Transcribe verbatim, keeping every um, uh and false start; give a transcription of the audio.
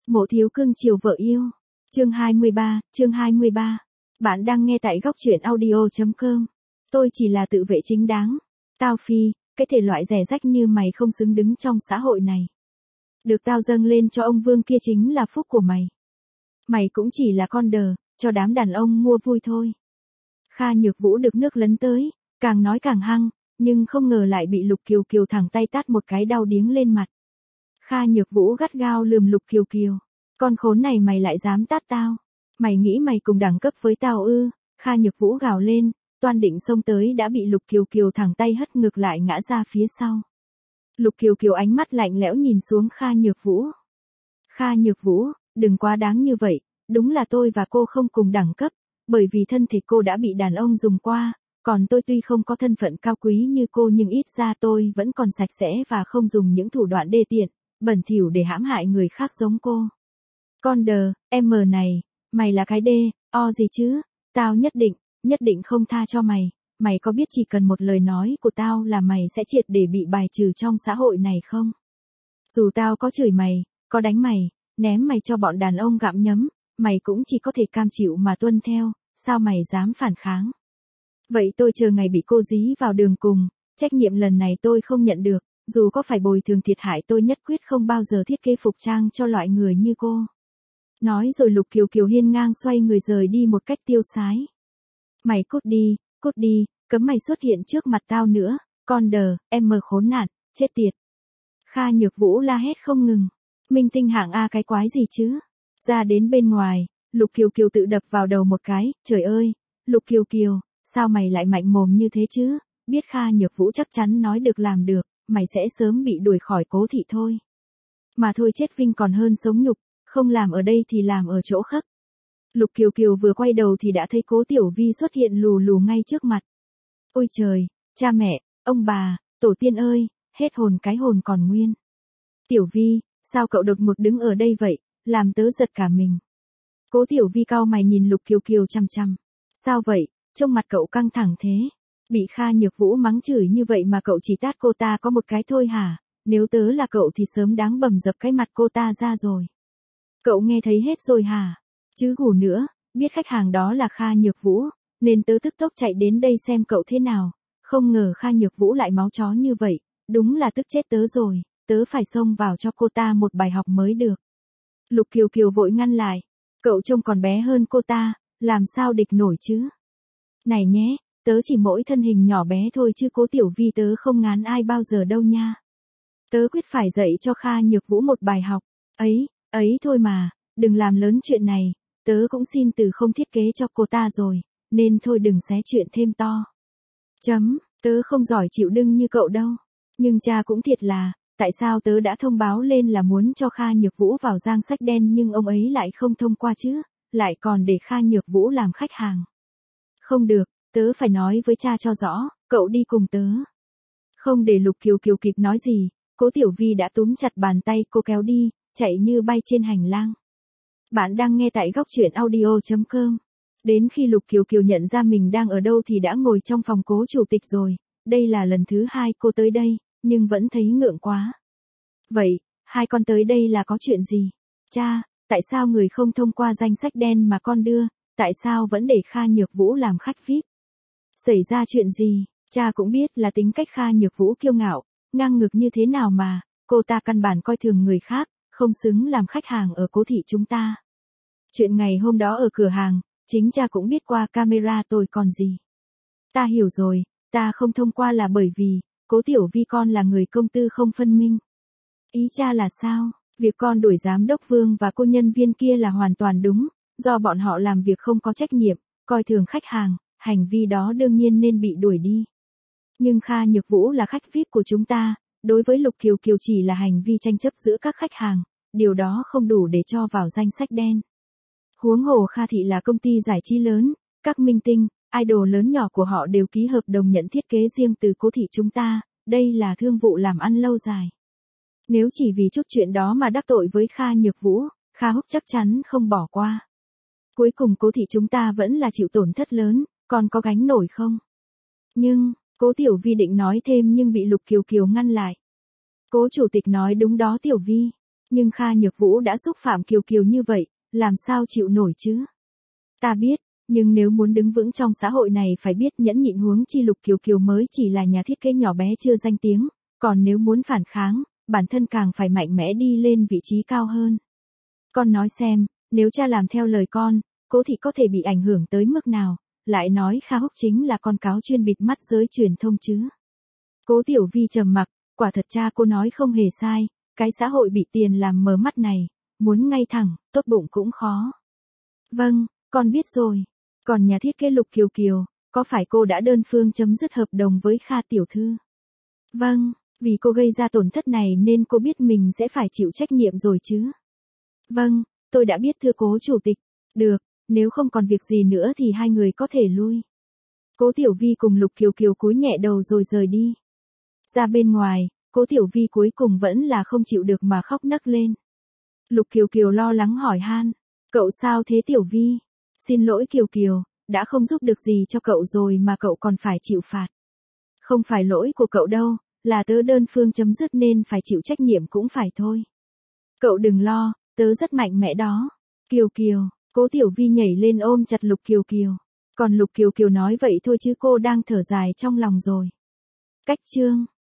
Mộ thiếu cưng chiều vợ yêu. Chương hai mươi ba, chương hai mươi ba. Bạn đang nghe tại góc truyện audio.com. Tôi chỉ là tự vệ chính đáng. Tao phi, cái thể loại rẻ rách như mày không xứng đứng trong xã hội này. Được tao dâng lên cho ông Vương kia chính là phúc của mày. Mày cũng chỉ là con đờ, cho đám đàn ông mua vui thôi. Kha Nhược Vũ được nước lấn tới, càng nói càng hăng, nhưng không ngờ lại bị Lục Kiều Kiều thẳng tay tát một cái đau điếng lên mặt. Kha Nhược Vũ gắt gao lườm Lục Kiều Kiều. Con khốn này mày lại dám tát tao. Mày nghĩ mày cùng đẳng cấp với tao ư? Kha Nhược Vũ gào lên, toan định xông tới đã bị Lục Kiều Kiều thẳng tay hất ngược lại ngã ra phía sau. Lục Kiều Kiều ánh mắt lạnh lẽo nhìn xuống Kha Nhược Vũ. Kha Nhược Vũ, đừng quá đáng như vậy, đúng là tôi và cô không cùng đẳng cấp, bởi vì thân thể cô đã bị đàn ông dùng qua, còn tôi tuy không có thân phận cao quý như cô nhưng ít ra tôi vẫn còn sạch sẽ và không dùng những thủ đoạn đê tiện, bẩn thỉu để hãm hại người khác giống cô. Con đờ, em mờ này, mày là cái đê, o gì chứ, tao nhất định, nhất định không tha cho mày, mày có biết chỉ cần một lời nói của tao là mày sẽ triệt để bị bài trừ trong xã hội này không? Dù tao có chửi mày, có đánh mày, ném mày cho bọn đàn ông gặm nhấm, mày cũng chỉ có thể cam chịu mà tuân theo, sao mày dám phản kháng? Vậy tôi chờ ngày bị cô dí vào đường cùng, trách nhiệm lần này tôi không nhận được, dù có phải bồi thường thiệt hại tôi nhất quyết không bao giờ thiết kế phục trang cho loại người như cô. Nói rồi Lục Kiều Kiều hiên ngang xoay người rời đi một cách tiêu sái. Mày cút đi, cút đi, cấm mày xuất hiện trước mặt tao nữa, con đờ, em mờ khốn nạn, chết tiệt. Kha Nhược Vũ la hét không ngừng. Minh tinh hạng A cái quái gì chứ? Ra đến bên ngoài, Lục Kiều Kiều tự đập vào đầu một cái, trời ơi, Lục Kiều Kiều, sao mày lại mạnh mồm như thế chứ? Biết Kha Nhược Vũ chắc chắn nói được làm được, mày sẽ sớm bị đuổi khỏi Cố thị thôi. Mà thôi chết vinh còn hơn sống nhục, không làm ở đây thì làm ở chỗ khác. Lục Kiều Kiều vừa quay đầu thì đã thấy Cố Tiểu Vi xuất hiện lù lù ngay trước mặt. Ôi trời, cha mẹ, ông bà, tổ tiên ơi, hết hồn cái hồn còn nguyên. Tiểu Vi, sao cậu đột ngột đứng ở đây vậy, làm tớ giật cả mình. Cố Tiểu Vi cau mày nhìn Lục Kiều Kiều chăm chăm. Sao vậy, trông mặt cậu căng thẳng thế? Bị Kha Nhược Vũ mắng chửi như vậy mà cậu chỉ tát cô ta có một cái thôi hả? Nếu tớ là cậu thì sớm đáng bầm dập cái mặt cô ta ra rồi. Cậu nghe thấy hết rồi hả? Chứ gù nữa, biết khách hàng đó là Kha Nhược Vũ, nên tớ tức tốc chạy đến đây xem cậu thế nào. Không ngờ Kha Nhược Vũ lại máu chó như vậy, đúng là tức chết tớ rồi, tớ phải xông vào cho cô ta một bài học mới được. Lục Kiều Kiều vội ngăn lại, cậu trông còn bé hơn cô ta, làm sao địch nổi chứ? Này nhé, tớ chỉ mỗi thân hình nhỏ bé thôi chứ Cố Tiểu Vi tớ không ngán ai bao giờ đâu nha. Tớ quyết phải dạy cho Kha Nhược Vũ một bài học, ấy, ấy thôi mà, đừng làm lớn chuyện này, tớ cũng xin từ không thiết kế cho cô ta rồi, nên thôi đừng xé chuyện thêm to. Chấm, tớ không giỏi chịu đựng như cậu đâu, nhưng cha cũng thiệt là, tại sao tớ đã thông báo lên là muốn cho Kha Nhược Vũ vào danh sách đen nhưng ông ấy lại không thông qua chứ, lại còn để Kha Nhược Vũ làm khách hàng. Không được, tớ phải nói với cha cho rõ, cậu đi cùng tớ. Không để Lục Kiều Kiều kịp nói gì, Cố Tiểu Vi đã túm chặt bàn tay cô kéo đi, chạy như bay trên hành lang. Bạn đang nghe tại góc truyện audio.com. Đến khi Lục Kiều Kiều nhận ra mình đang ở đâu thì đã ngồi trong phòng Cố chủ tịch rồi, đây là lần thứ hai cô tới đây, nhưng vẫn thấy ngượng quá. Vậy, hai con tới đây là có chuyện gì? Cha, tại sao người không thông qua danh sách đen mà con đưa, tại sao vẫn để Kha Nhược Vũ làm khách vi ai pi? Xảy ra chuyện gì? Cha cũng biết là tính cách Kha Nhược Vũ kiêu ngạo, ngang ngược như thế nào mà, cô ta căn bản coi thường người khác, không xứng làm khách hàng ở Cố thị chúng ta. Chuyện ngày hôm đó ở cửa hàng, chính cha cũng biết qua camera tôi còn gì. Ta hiểu rồi, ta không thông qua là bởi vì, Cố Tiểu Vi con là người công tư không phân minh. Ý cha là sao? Việc con đuổi giám đốc Vương và cô nhân viên kia là hoàn toàn đúng, do bọn họ làm việc không có trách nhiệm, coi thường khách hàng, hành vi đó đương nhiên nên bị đuổi đi. Nhưng Kha Nhược Vũ là khách vi ai pi của chúng ta, đối với Lục Kiều Kiều chỉ là hành vi tranh chấp giữa các khách hàng, điều đó không đủ để cho vào danh sách đen. Huống hồ Kha thị là công ty giải trí lớn, các minh tinh, idol lớn nhỏ của họ đều ký hợp đồng nhận thiết kế riêng từ Cố thị chúng ta, đây là thương vụ làm ăn lâu dài. Nếu chỉ vì chút chuyện đó mà đắc tội với Kha Nhược Vũ, Kha Húc chắc chắn không bỏ qua. Cuối cùng Cố thị chúng ta vẫn là chịu tổn thất lớn, còn có gánh nổi không? Nhưng, Cố Tiểu Vi định nói thêm nhưng bị Lục Kiều Kiều ngăn lại. Cố chủ tịch nói đúng đó Tiểu Vi. Nhưng Kha Nhược Vũ đã xúc phạm Kiều Kiều như vậy, làm sao chịu nổi chứ? Ta biết, nhưng nếu muốn đứng vững trong xã hội này phải biết nhẫn nhịn, huống chi Lục Kiều Kiều mới chỉ là nhà thiết kế nhỏ bé chưa danh tiếng, còn nếu muốn phản kháng, bản thân càng phải mạnh mẽ đi lên vị trí cao hơn. Con nói xem, nếu cha làm theo lời con, Cố Thị có thể bị ảnh hưởng tới mức nào, lại nói Kha Húc chính là con cáo chuyên bịt mắt giới truyền thông chứ. Cố Tiểu Vi trầm mặc, quả thật cha cô nói không hề sai, cái xã hội bị tiền làm mờ mắt này, muốn ngay thẳng, tốt bụng cũng khó. Vâng, con biết rồi. Còn nhà thiết kế Lục Kiều Kiều, có phải cô đã đơn phương chấm dứt hợp đồng với Kha tiểu thư? Vâng, vì cô gây ra tổn thất này nên cô biết mình sẽ phải chịu trách nhiệm rồi chứ. Vâng, tôi đã biết thưa Cố chủ tịch. Được, nếu không còn việc gì nữa thì hai người có thể lui. Cố Tiểu Vi cùng Lục Kiều Kiều cúi nhẹ đầu rồi rời đi. Ra bên ngoài, Cố Tiểu Vi cuối cùng vẫn là không chịu được mà khóc nấc lên. Lục Kiều Kiều lo lắng hỏi han, cậu sao thế Tiểu Vi? Xin lỗi Kiều Kiều, đã không giúp được gì cho cậu rồi mà cậu còn phải chịu phạt. Không phải lỗi của cậu đâu, là tớ đơn phương chấm dứt nên phải chịu trách nhiệm cũng phải thôi. Cậu đừng lo, tớ rất mạnh mẽ đó. Kiều Kiều, Cố Tiểu Vi nhảy lên ôm chặt Lục Kiều Kiều. Còn Lục Kiều Kiều nói vậy thôi chứ cô đang thở dài trong lòng rồi. Cách chương